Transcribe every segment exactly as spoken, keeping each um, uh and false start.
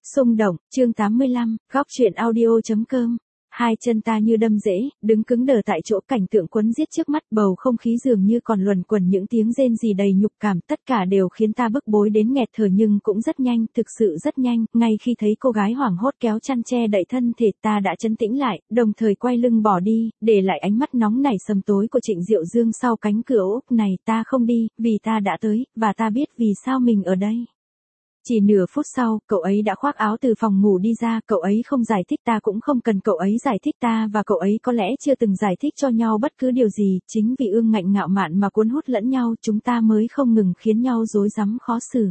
Xung động, chương tám mươi lăm, góc truyện audio.com. Hai chân ta như đâm rễ, đứng cứng đờ tại chỗ, cảnh tượng quấn giết trước mắt, bầu không khí dường như còn luẩn quẩn những tiếng rên rỉ đầy nhục cảm, tất cả đều khiến ta bức bối đến nghẹt thở, nhưng cũng rất nhanh, thực sự rất nhanh, ngay khi thấy cô gái hoảng hốt kéo chăn che đậy thân thể, ta đã trấn tĩnh lại, đồng thời quay lưng bỏ đi, để lại ánh mắt nóng nảy sầm tối của Trịnh Diệu Dương sau cánh cửa ốp này. Ta không đi, vì ta đã tới, và ta biết vì sao mình ở đây. Chỉ nửa phút sau, cậu ấy đã khoác áo từ phòng ngủ đi ra, cậu ấy không giải thích, ta cũng không cần cậu ấy giải thích, ta và cậu ấy có lẽ chưa từng giải thích cho nhau bất cứ điều gì, chính vì ương ngạnh ngạo mạn mà cuốn hút lẫn nhau, chúng ta mới không ngừng khiến nhau rối rắm khó xử.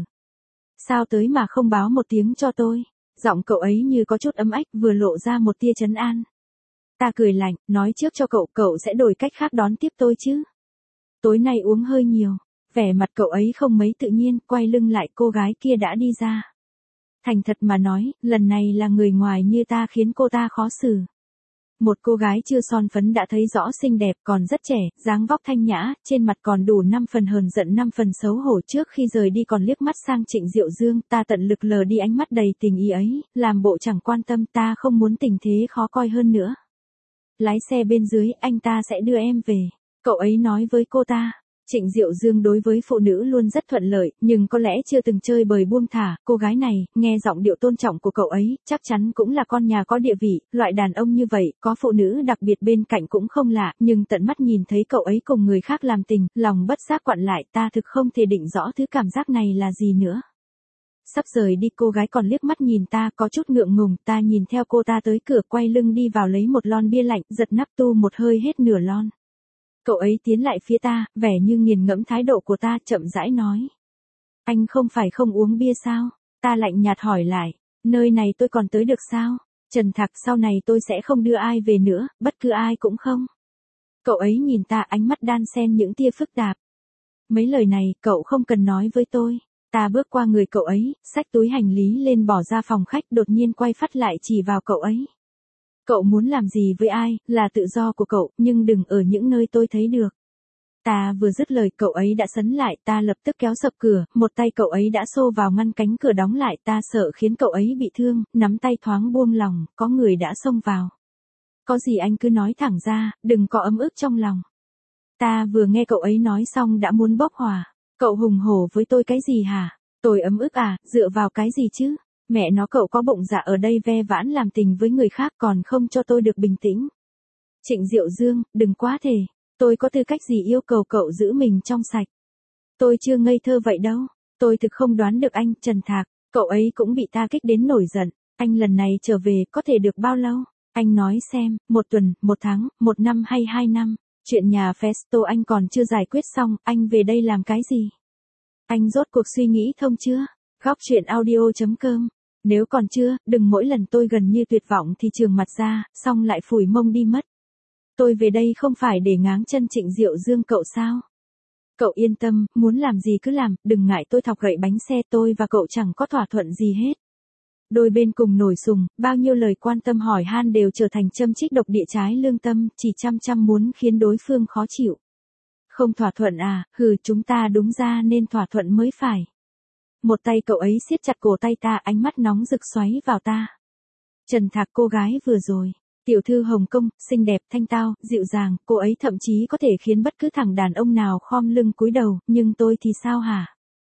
Sao tới mà không báo một tiếng cho tôi? Giọng cậu ấy như có chút ấm ách, vừa lộ ra một tia trấn an. Ta cười lạnh, nói trước cho cậu, cậu sẽ đổi cách khác đón tiếp tôi chứ? Tối nay uống hơi nhiều. Vẻ mặt cậu ấy không mấy tự nhiên, quay lưng lại, cô gái kia đã đi ra. Thành thật mà nói, lần này là người ngoài như ta khiến cô ta khó xử. Một cô gái chưa son phấn đã thấy rõ xinh đẹp, còn rất trẻ, dáng vóc thanh nhã, trên mặt còn đủ năm phần hờn giận năm phần xấu hổ. Trước khi rời đi còn liếc mắt sang Trịnh Diệu Dương, ta tận lực lờ đi ánh mắt đầy tình ý ấy, làm bộ chẳng quan tâm, ta không muốn tình thế khó coi hơn nữa. Lái xe bên dưới, anh ta sẽ đưa em về, cậu ấy nói với cô ta. Trịnh Diệu Dương đối với phụ nữ luôn rất thuận lợi, nhưng có lẽ chưa từng chơi bời buông thả, cô gái này, nghe giọng điệu tôn trọng của cậu ấy, chắc chắn cũng là con nhà có địa vị, loại đàn ông như vậy, có phụ nữ đặc biệt bên cạnh cũng không lạ, nhưng tận mắt nhìn thấy cậu ấy cùng người khác làm tình, lòng bất giác quặn lại, ta thực không thể định rõ thứ cảm giác này là gì nữa. Sắp rời đi, cô gái còn liếc mắt nhìn ta, có chút ngượng ngùng, ta nhìn theo cô ta tới cửa, quay lưng đi vào lấy một lon bia lạnh, giật nắp tu một hơi hết nửa lon. Cậu ấy tiến lại phía ta, vẻ như nghiền ngẫm thái độ của ta, chậm rãi nói. Anh không phải không uống bia sao? Ta lạnh nhạt hỏi lại, nơi này tôi còn tới được sao? Trần Thạc, sau này tôi sẽ không đưa ai về nữa, bất cứ ai cũng không. Cậu ấy nhìn ta, ánh mắt đan xen những tia phức tạp. Mấy lời này, cậu không cần nói với tôi. Ta bước qua người cậu ấy, xách túi hành lý lên bỏ ra phòng khách, đột nhiên quay phát lại chỉ vào cậu ấy. Cậu muốn làm gì với ai, là tự do của cậu, nhưng đừng ở những nơi tôi thấy được. Ta vừa dứt lời, cậu ấy đã sấn lại, ta lập tức kéo sập cửa, một tay cậu ấy đã xô vào ngăn cánh cửa đóng lại, ta sợ khiến cậu ấy bị thương, nắm tay thoáng buông lòng, có người đã xông vào. Có gì anh cứ nói thẳng ra, đừng có ấm ức trong lòng. Ta vừa nghe cậu ấy nói xong đã muốn bốc hỏa. Cậu hùng hổ với tôi cái gì hả? Tôi ấm ức à, dựa vào cái gì chứ? Mẹ nó, cậu có bụng dạ ở đây ve vãn làm tình với người khác còn không cho tôi được bình tĩnh. Trịnh Diệu Dương, đừng quá thể. Tôi có tư cách gì yêu cầu cậu giữ mình trong sạch? Tôi chưa ngây thơ vậy đâu. Tôi thực không đoán được anh, Trần Thạc. Cậu ấy cũng bị ta kích đến nổi giận. Anh lần này trở về có thể được bao lâu? Anh nói xem, một tuần, một tháng, một năm hay hai năm? Chuyện nhà Festo anh còn chưa giải quyết xong, anh về đây làm cái gì? Anh rốt cuộc suy nghĩ thông chưa? Góc truyện audio.com. Nếu còn chưa, đừng mỗi lần tôi gần như tuyệt vọng thì trường mặt ra, xong lại phủi mông đi mất. Tôi về đây không phải để ngáng chân Trịnh Diệu Dương cậu sao? Cậu yên tâm, muốn làm gì cứ làm, đừng ngại tôi thọc gậy bánh xe, tôi và cậu chẳng có thỏa thuận gì hết. Đôi bên cùng nổi sùng, bao nhiêu lời quan tâm hỏi han đều trở thành châm chích độc địa trái lương tâm, chỉ chăm chăm muốn khiến đối phương khó chịu. Không thỏa thuận à, hừ, chúng ta đúng ra nên thỏa thuận mới phải. Một tay cậu ấy siết chặt cổ tay ta, ánh mắt nóng rực xoáy vào ta. Trần Thạc, cô gái vừa rồi, tiểu thư Hồng Kông, xinh đẹp, thanh tao, dịu dàng, cô ấy thậm chí có thể khiến bất cứ thằng đàn ông nào khom lưng cúi đầu, nhưng tôi thì sao hả?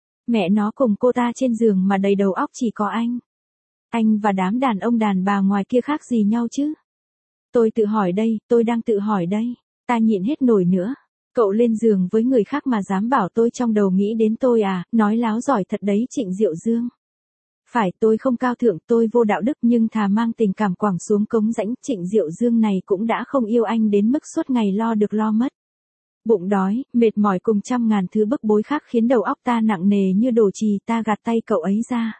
Mẹ nó, cùng cô ta trên giường mà đầy đầu óc chỉ có anh. Anh và đám đàn ông đàn bà ngoài kia khác gì nhau chứ? Tôi tự hỏi đây, tôi đang tự hỏi đây. Ta nhịn hết nổi nữa. Cậu lên giường với người khác mà dám bảo tôi trong đầu nghĩ đến tôi à, nói láo giỏi thật đấy Trịnh Diệu Dương. Phải, tôi không cao thượng, tôi vô đạo đức, nhưng thà mang tình cảm quẳng xuống cống rãnh. Trịnh Diệu Dương này cũng đã không yêu anh đến mức suốt ngày lo được lo mất. Bụng đói, mệt mỏi cùng trăm ngàn thứ bức bối khác khiến đầu óc ta nặng nề như đổ chì, ta gạt tay cậu ấy ra.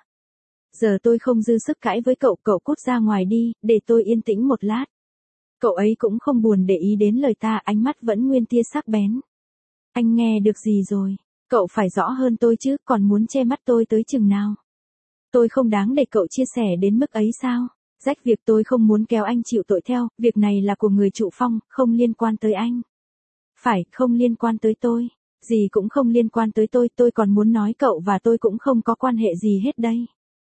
Giờ tôi không dư sức cãi với cậu, cậu cút ra ngoài đi, để tôi yên tĩnh một lát. Cậu ấy cũng không buồn để ý đến lời ta, ánh mắt vẫn nguyên tia sắc bén. Anh nghe được gì rồi? Cậu phải rõ hơn tôi chứ, còn muốn che mắt tôi tới chừng nào? Tôi không đáng để cậu chia sẻ đến mức ấy sao? Rách việc tôi không muốn kéo anh chịu tội theo, việc này là của người trụ phong, không liên quan tới anh. Phải, không liên quan tới tôi. Gì cũng không liên quan tới tôi, tôi còn muốn nói cậu và tôi cũng không có quan hệ gì hết đây.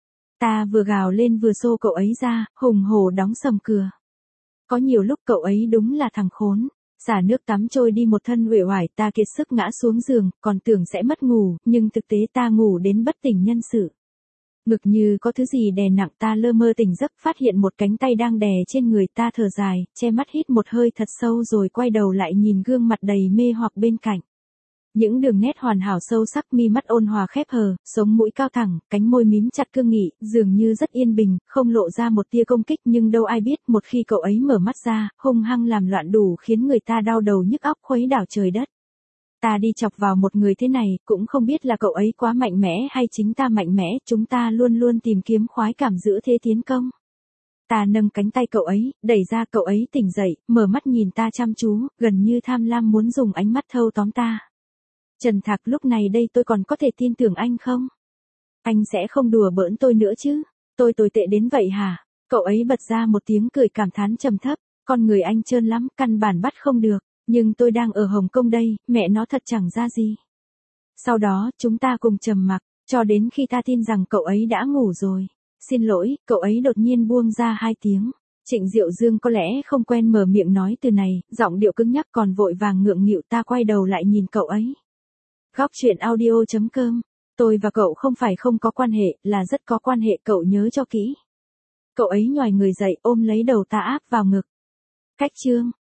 Ta vừa gào lên vừa xô cậu ấy ra, hùng hổ đóng sầm cửa. Có nhiều lúc cậu ấy đúng là thằng khốn. Xả nước tắm trôi đi một thân uể oải, ta kiệt sức ngã xuống giường, còn tưởng sẽ mất ngủ, nhưng thực tế ta ngủ đến bất tỉnh nhân sự. Ngực như có thứ gì đè nặng, ta lơ mơ tỉnh giấc, phát hiện một cánh tay đang đè trên người, ta thở dài, che mắt hít một hơi thật sâu rồi quay đầu lại nhìn gương mặt đầy mê hoặc bên cạnh. Những đường nét hoàn hảo sâu sắc, mi mắt ôn hòa khép hờ, sống mũi cao thẳng, cánh môi mím chặt cương nghị, dường như rất yên bình, không lộ ra một tia công kích, nhưng đâu ai biết một khi cậu ấy mở mắt ra, hung hăng làm loạn đủ khiến người ta đau đầu nhức óc, khuấy đảo trời đất. Ta đi chọc vào một người thế này, cũng không biết là cậu ấy quá mạnh mẽ hay chính ta mạnh mẽ, chúng ta luôn luôn tìm kiếm khoái cảm giữa thế tiến công. Ta nâng cánh tay cậu ấy, đẩy ra, cậu ấy tỉnh dậy, mở mắt nhìn ta chăm chú, gần như tham lam muốn dùng ánh mắt thâu tóm ta. Trần Thạc, lúc này đây tôi còn có thể tin tưởng anh không? Anh sẽ không đùa bỡn tôi nữa chứ? Tôi tồi tệ đến vậy hả? Cậu ấy bật ra một tiếng cười cảm thán trầm thấp, con người anh trơn lắm, căn bản bắt không được, nhưng tôi đang ở Hồng Kông đây, mẹ nó thật chẳng ra gì. Sau đó, chúng ta cùng trầm mặc, cho đến khi ta tin rằng cậu ấy đã ngủ rồi. Xin lỗi, cậu ấy đột nhiên buông ra hai tiếng. Trịnh Diệu Dương có lẽ không quen mở miệng nói từ này, giọng điệu cứng nhắc còn vội vàng ngượng nghịu, ta quay đầu lại nhìn cậu ấy. Góc chuyện audio chấm com. Tôi và cậu không phải không có quan hệ, là rất có quan hệ, cậu nhớ cho kỹ. Cậu ấy nhòi người dậy, ôm lấy đầu ta áp vào ngực. Cách chương.